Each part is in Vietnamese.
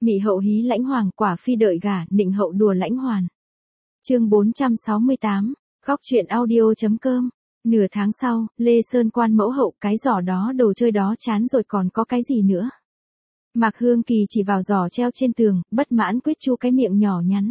Mị hậu hí lãnh hoàng, quả phi đợi gả, nịnh hậu đùa lãnh hoàn. Chương 468, khóc chuyện audio.com. Nửa tháng sau, Lê Sơn Quan mẫu hậu, cái giỏ đó đồ chơi đó chán rồi còn có cái gì nữa. Mạc Hương Kỳ chỉ vào giỏ treo trên tường, bất mãn quýt chu cái miệng nhỏ nhắn.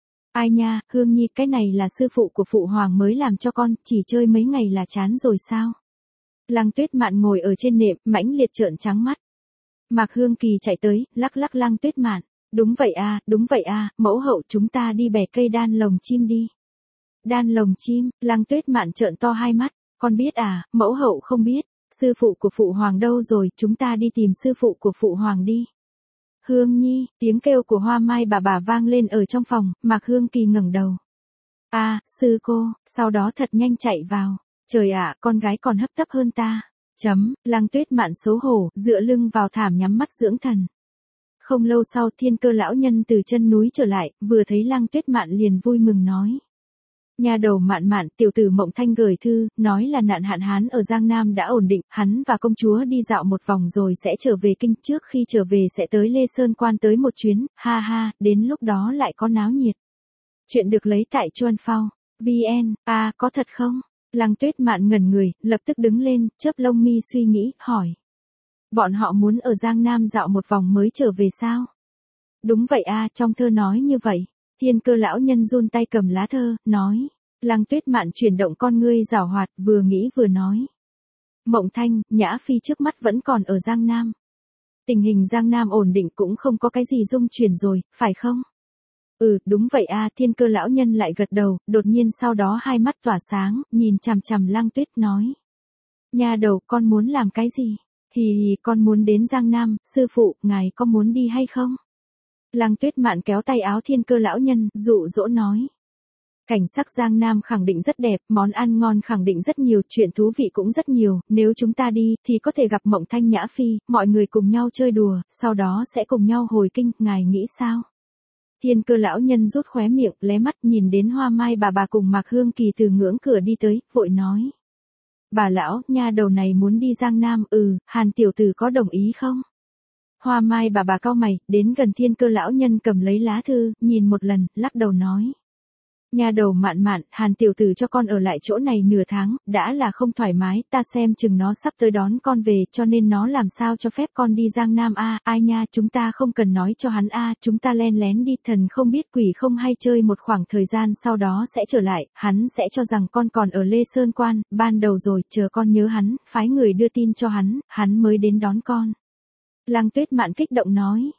Ai nha, Hương Nhi, cái này là sư phụ của phụ hoàng mới làm cho con, chỉ chơi mấy ngày là chán rồi sao? Lăng Tuyết Mạn ngồi ở trên nệm, mãnh liệt trợn trắng mắt. Mạc Hương Kỳ chạy tới, lắc lắc Lăng Tuyết Mạn. Đúng vậy à, mẫu hậu, chúng ta đi bẻ cây đan lồng chim đi. Đan lồng chim, Lăng Tuyết Mạn trợn to hai mắt. Con biết à, mẫu hậu không biết. Sư phụ của phụ hoàng đâu rồi, chúng ta đi tìm sư phụ của phụ hoàng đi. Hương Nhi, tiếng kêu của Hoa Mai bà vang lên ở trong phòng, Mạc Hương Kỳ ngẩng đầu. À, sư cô, sau đó thật nhanh chạy vào. Trời ạ, con gái còn hấp tấp hơn ta. Lăng Tuyết Mạn xấu hổ, dựa lưng vào thảm nhắm mắt dưỡng thần. Không lâu sau, Thiên Cơ lão nhân từ chân núi trở lại, vừa thấy Lăng Tuyết Mạn liền vui mừng nói. Nhà đầu Mạn Mạn, tiểu tử Mộng Thanh gửi thư, nói là nạn hạn hán ở Giang Nam đã ổn định, hắn và công chúa đi dạo một vòng rồi sẽ trở về kinh, trước khi trở về sẽ tới Lê Sơn Quan tới một chuyến, ha ha, đến lúc đó lại có náo nhiệt. Chuyện được lấy tại Chuan Phao, VN, à, có thật không? Lăng Tuyết Mạn ngẩn người, lập tức đứng lên, chớp lông mi suy nghĩ, hỏi. Bọn họ muốn ở Giang Nam dạo một vòng mới trở về sao? Đúng vậy à, trong thơ nói như vậy. Thiên Cơ lão nhân run tay cầm lá thơ, nói. Lăng Tuyết Mạn chuyển động con ngươi giảo hoạt, vừa nghĩ vừa nói. Mộng Thanh, Nhã Phi trước mắt vẫn còn ở Giang Nam. Tình hình Giang Nam ổn định cũng không có cái gì rung chuyển rồi, phải không? Ừ, đúng vậy à, Thiên Cơ lão nhân lại gật đầu, đột nhiên sau đó hai mắt tỏa sáng, nhìn chằm chằm Lăng Tuyết nói. Nhà đầu, con muốn làm cái gì? Hì hì, con muốn đến Giang Nam, sư phụ, ngài có muốn đi hay không? Lăng Tuyết Mạn kéo tay áo Thiên Cơ lão nhân, dụ dỗ nói. Cảnh sắc Giang Nam khẳng định rất đẹp, món ăn ngon khẳng định rất nhiều, chuyện thú vị cũng rất nhiều, nếu chúng ta đi, thì có thể gặp Mộng Thanh Nhã Phi, mọi người cùng nhau chơi đùa, sau đó sẽ cùng nhau hồi kinh, ngài nghĩ sao? Thiên Cơ lão nhân rút khóe miệng, lé mắt nhìn đến Hoa Mai bà cùng Mạc Hương Kỳ từ ngưỡng cửa đi tới, vội nói. Bà lão, nha đầu này muốn đi Giang Nam, Hàn tiểu tử có đồng ý không? Hoa Mai bà cau mày, đến gần Thiên Cơ lão nhân cầm lấy lá thư, nhìn một lần, lắc đầu nói. Nhà đầu Mạn Mạn, Hàn tiểu tử cho con ở lại chỗ này nửa tháng, đã là không thoải mái, ta xem chừng nó sắp tới đón con về, cho nên nó làm sao cho phép con đi Giang Nam a, ai nha, chúng ta không cần nói cho hắn a, chúng ta len lén đi, thần không biết quỷ không hay chơi một khoảng thời gian sau đó sẽ trở lại, hắn sẽ cho rằng con còn ở Lê Sơn Quan, ban đầu rồi, chờ con nhớ hắn, phái người đưa tin cho hắn mới đến đón con. Lăng Tuyết Mạn kích động nói,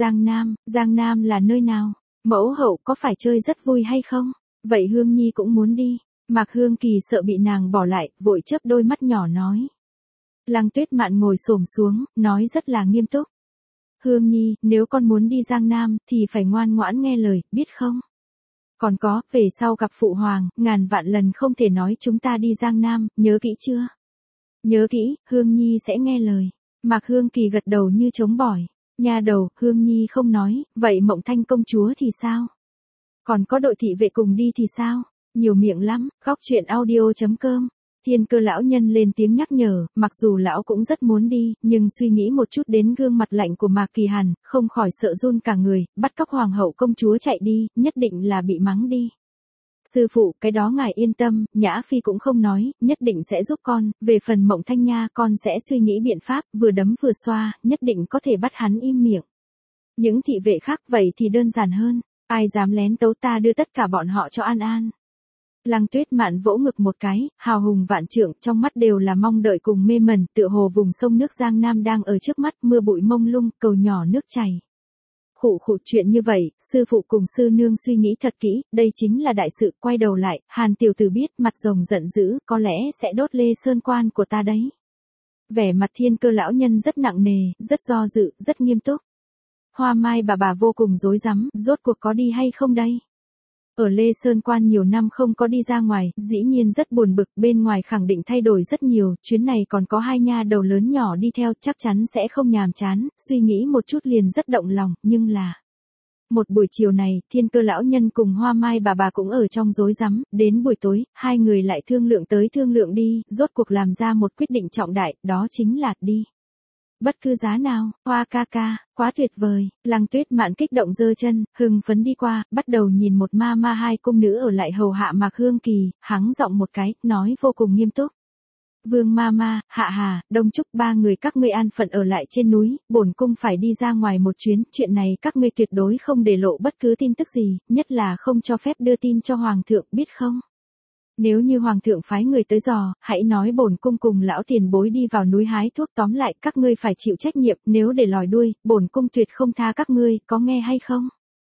Giang Nam là nơi nào? Mẫu hậu có phải chơi rất vui hay không? Vậy Hương Nhi cũng muốn đi. Mạc Hương Kỳ sợ bị nàng bỏ lại, vội chớp đôi mắt nhỏ nói. Lăng Tuyết Mạn ngồi xổm xuống, nói rất là nghiêm túc. Hương Nhi, nếu con muốn đi Giang Nam, thì phải ngoan ngoãn nghe lời, biết không? Còn có, về sau gặp phụ hoàng, ngàn vạn lần không thể nói chúng ta đi Giang Nam, nhớ kỹ chưa? Nhớ kỹ, Hương Nhi sẽ nghe lời. Mạc Hương Kỳ gật đầu như trống bỏi. Nhà đầu, Hương Nhi không nói, vậy Mộng Thanh công chúa thì sao? Còn có đội thị vệ cùng đi thì sao? Nhiều miệng lắm, khóc chuyện audio.com. Thiên Cơ lão nhân lên tiếng nhắc nhở, mặc dù lão cũng rất muốn đi, nhưng suy nghĩ một chút đến gương mặt lạnh của Mạc Kỳ Hàn, không khỏi sợ run cả người, bắt cóc hoàng hậu công chúa chạy đi, nhất định là bị mắng đi. Sư phụ, cái đó ngài yên tâm, Nhã Phi cũng không nói, nhất định sẽ giúp con, về phần Mộng Thanh nha con sẽ suy nghĩ biện pháp, vừa đấm vừa xoa, nhất định có thể bắt hắn im miệng. Những thị vệ khác vậy thì đơn giản hơn. Ai dám lén tấu ta đưa tất cả bọn họ cho an. Lăng Tuyết Mạn vỗ ngực một cái, hào hùng vạn trượng, trong mắt đều là mong đợi cùng mê mẩn, tựa hồ vùng sông nước Giang Nam đang ở trước mắt, mưa bụi mông lung, cầu nhỏ nước chảy. Khụ chuyện như vậy, sư phụ cùng sư nương suy nghĩ thật kỹ, đây chính là đại sự, quay đầu lại, Hàn tiểu tử biết, mặt rồng giận dữ, có lẽ sẽ đốt Lê Sơn Quan của ta đấy. Vẻ mặt Thiên Cơ lão nhân rất nặng nề, rất do dự, rất nghiêm túc. Hoa Mai bà vô cùng rối rắm, rốt cuộc có đi hay không đây? Ở Lê Sơn Quan nhiều năm không có đi ra ngoài, dĩ nhiên rất buồn bực, bên ngoài khẳng định thay đổi rất nhiều, chuyến này còn có hai nha đầu lớn nhỏ đi theo, chắc chắn sẽ không nhàm chán, suy nghĩ một chút liền rất động lòng, nhưng là... Một buổi chiều này, Thiên Cơ lão nhân cùng Hoa Mai bà cũng ở trong rối rắm, đến buổi tối, hai người lại thương lượng tới thương lượng đi, rốt cuộc làm ra một quyết định trọng đại, đó chính là đi. Bất cứ giá nào, Hoa ca ca, quá tuyệt vời. Lăng Tuyết Mạn kích động giơ chân, hưng phấn đi qua, bắt đầu nhìn một ma ma hai cung nữ ở lại hầu hạ Mạc Hương Kỳ, hắng giọng một cái, nói vô cùng nghiêm túc. Vương ma ma, Hạ Hà, Đông Trúc, ba người các ngươi an phận ở lại trên núi, bổn cung phải đi ra ngoài một chuyến, chuyện này các ngươi tuyệt đối không để lộ bất cứ tin tức gì, nhất là không cho phép đưa tin cho Hoàng thượng, biết không? Nếu như Hoàng thượng phái người tới dò, hãy nói bổn cung cùng lão tiền bối đi vào núi hái thuốc, tóm lại các ngươi phải chịu trách nhiệm, nếu để lòi đuôi, bổn cung tuyệt không tha các ngươi, có nghe hay không?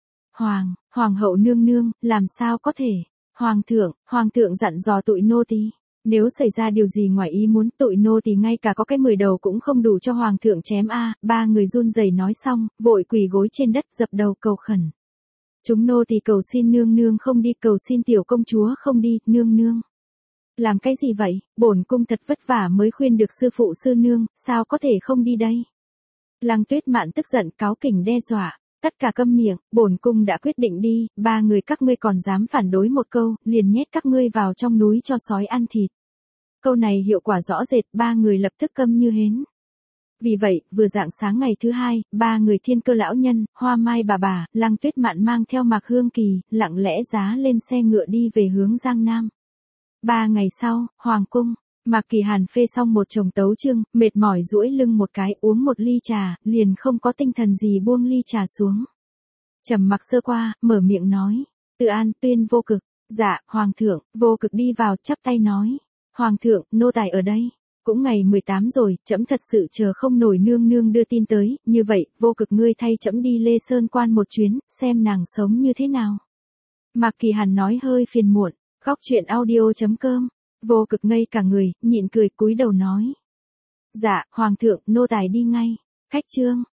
Hoàng hậu nương nương, làm sao có thể? Hoàng thượng dặn dò tụi nô tỳ. Nếu xảy ra điều gì ngoài ý muốn, tụi nô tỳ ngay cả có cái 10 đầu cũng không đủ cho Hoàng thượng chém a. Ba người run rẩy nói xong, vội quỳ gối trên đất dập đầu cầu khẩn. Chúng nô tỳ cầu xin nương nương không đi, cầu xin tiểu công chúa không đi, nương nương. Làm cái gì vậy, bổn cung thật vất vả mới khuyên được sư phụ sư nương, sao có thể không đi đây? Lăng Tuyết Mạn tức giận cáu kỉnh đe dọa, tất cả câm miệng, bổn cung đã quyết định đi, ba người các ngươi còn dám phản đối một câu, liền nhét các ngươi vào trong núi cho sói ăn thịt. Câu này hiệu quả rõ rệt, ba người lập tức câm như hến. Vì vậy, vừa rạng sáng ngày thứ hai, ba người Thiên Cơ lão nhân, Hoa Mai bà, Lăng Tuyết Mạn mang theo Mạc Hương Kỳ, lặng lẽ giá lên xe ngựa đi về hướng Giang Nam. 3 ngày sau, Hoàng cung, Mạc Kỳ Hàn phê xong một chồng tấu chương, mệt mỏi duỗi lưng một cái, uống một ly trà, liền không có tinh thần gì buông ly trà xuống. Trầm mặc sơ qua, mở miệng nói, Từ An, tuyên Vô Cực. Dạ, Hoàng thượng. Vô Cực đi vào, chắp tay nói, Hoàng thượng, nô tài ở đây. Cũng ngày 18 rồi, trẫm thật sự chờ không nổi nương nương đưa tin tới, như vậy, Vô Cực ngươi thay trẫm đi Lê Sơn Quan một chuyến, xem nàng sống như thế nào. Mạc Kỳ Hàn nói hơi phiền muộn, góc chuyện audio.com, Vô Cực ngây cả người, nhịn cười cúi đầu nói. Dạ, Hoàng thượng, nô tài đi ngay. Khách trương,